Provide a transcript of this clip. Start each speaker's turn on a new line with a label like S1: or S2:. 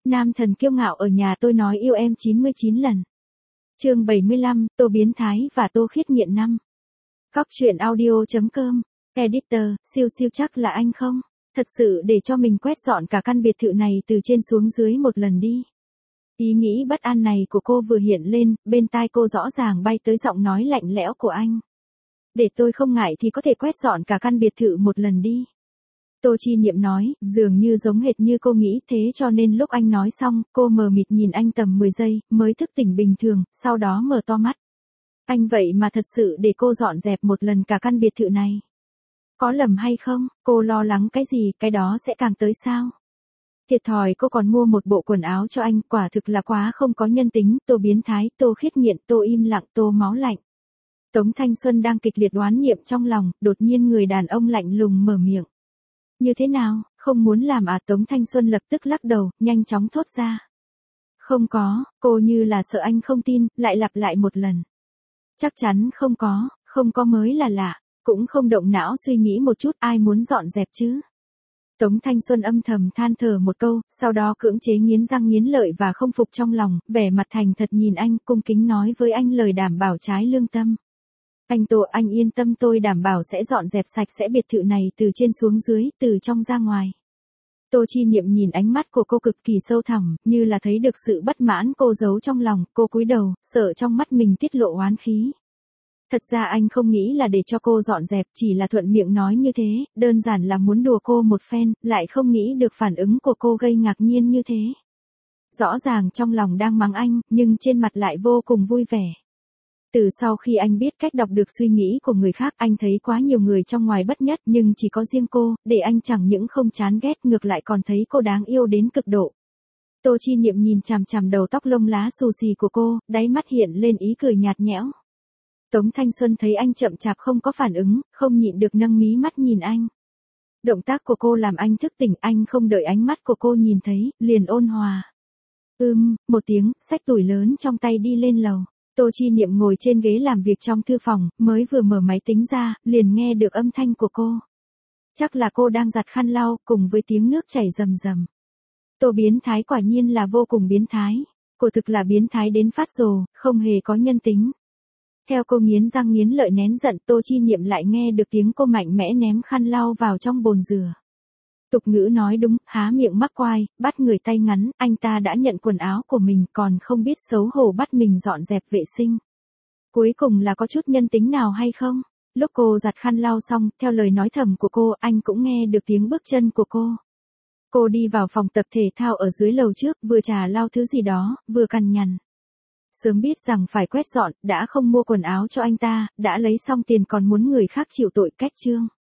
S1: Nam thần kiêu ngạo ở nhà tôi nói yêu em 99 lần. Chương 75, Tô biến thái và Tô khiết nghiện năm. Cóc truyện audio.com. Editor, siêu chắc là anh không? Thật sự để cho mình quét dọn cả căn biệt thự này từ trên xuống dưới một lần đi. Ý nghĩ bất an này của cô vừa hiện lên, bên tai cô rõ ràng bay tới giọng nói lạnh lẽo của anh. Để tôi không ngại thì có thể quét dọn cả căn biệt thự một lần đi. Tô Chi Niệm nói, dường như giống hệt như cô nghĩ, thế cho nên lúc anh nói xong, cô mờ mịt nhìn anh tầm 10 giây, mới thức tỉnh bình thường, sau đó mở to mắt. Anh vậy mà thật sự để cô dọn dẹp một lần cả căn biệt thự này. Có lầm hay không, cô lo lắng cái gì, cái đó sẽ càng tới sao? Thiệt thòi cô còn mua một bộ quần áo cho anh, quả thực là quá không có nhân tính, Tô biến thái, Tô khiết nghiện, Tô im lặng, Tô máu lạnh. Tống Thanh Xuân đang kịch liệt oán niệm trong lòng, đột nhiên người đàn ông lạnh lùng mở miệng. Như thế nào, không muốn làm à? Tống Thanh Xuân lập tức lắc đầu, nhanh chóng thốt ra. Không có, cô như là sợ anh không tin, lại lặp lại một lần. Chắc chắn không có mới là lạ, cũng không động não suy nghĩ một chút ai muốn dọn dẹp chứ. Tống Thanh Xuân âm thầm than thở một câu, sau đó cưỡng chế nghiến răng nghiến lợi và không phục trong lòng, vẻ mặt thành thật nhìn anh, cung kính nói với anh lời đảm bảo trái lương tâm. Anh Tô, anh yên tâm, tôi đảm bảo sẽ dọn dẹp sạch sẽ biệt thự này từ trên xuống dưới, từ trong ra ngoài. Tô Chi Niệm nhìn ánh mắt của cô cực kỳ sâu thẳm, như là thấy được sự bất mãn cô giấu trong lòng, cô cúi đầu, sợ trong mắt mình tiết lộ oán khí. Thật ra anh không nghĩ là để cho cô dọn dẹp, chỉ là thuận miệng nói như thế, đơn giản là muốn đùa cô một phen, lại không nghĩ được phản ứng của cô gây ngạc nhiên như thế. Rõ ràng trong lòng đang mắng anh, nhưng trên mặt lại vô cùng vui vẻ. Từ sau khi anh biết cách đọc được suy nghĩ của người khác, anh thấy quá nhiều người trong ngoài bất nhất, nhưng chỉ có riêng cô, để anh chẳng những không chán ghét, ngược lại còn thấy cô đáng yêu đến cực độ. Tô Chi Niệm nhìn chằm chằm đầu tóc lông lá xù xì của cô, đáy mắt hiện lên ý cười nhạt nhẽo. Tống Thanh Xuân thấy anh chậm chạp không có phản ứng, không nhịn được nâng mí mắt nhìn anh. Động tác của cô làm anh thức tỉnh, anh không đợi ánh mắt của cô nhìn thấy, liền ôn hòa. Một tiếng, xách tủi lớn trong tay đi lên lầu. Tô Chi Niệm ngồi trên ghế làm việc trong thư phòng, mới vừa mở máy tính ra, liền nghe được âm thanh của cô. Chắc là cô đang giặt khăn lau, cùng với tiếng nước chảy rầm rầm. Tô biến thái quả nhiên là vô cùng biến thái. Cô thực là biến thái đến phát rồ, không hề có nhân tính. Theo cô nghiến răng nghiến lợi nén giận, Tô Chi Niệm lại nghe được tiếng cô mạnh mẽ ném khăn lau vào trong bồn rửa. Tục ngữ nói đúng, há miệng mắc oai, bắt người tay ngắn, anh ta đã nhận quần áo của mình còn không biết xấu hổ bắt mình dọn dẹp vệ sinh. Cuối cùng là có chút nhân tính nào hay không? Lúc cô giặt khăn lau xong, theo lời nói thầm của cô, anh cũng nghe được tiếng bước chân của cô. Cô đi vào phòng tập thể thao ở dưới lầu trước, vừa trà lau thứ gì đó, vừa cằn nhằn. Sớm biết rằng phải quét dọn, đã không mua quần áo cho anh ta, đã lấy xong tiền còn muốn người khác chịu tội, cách trương.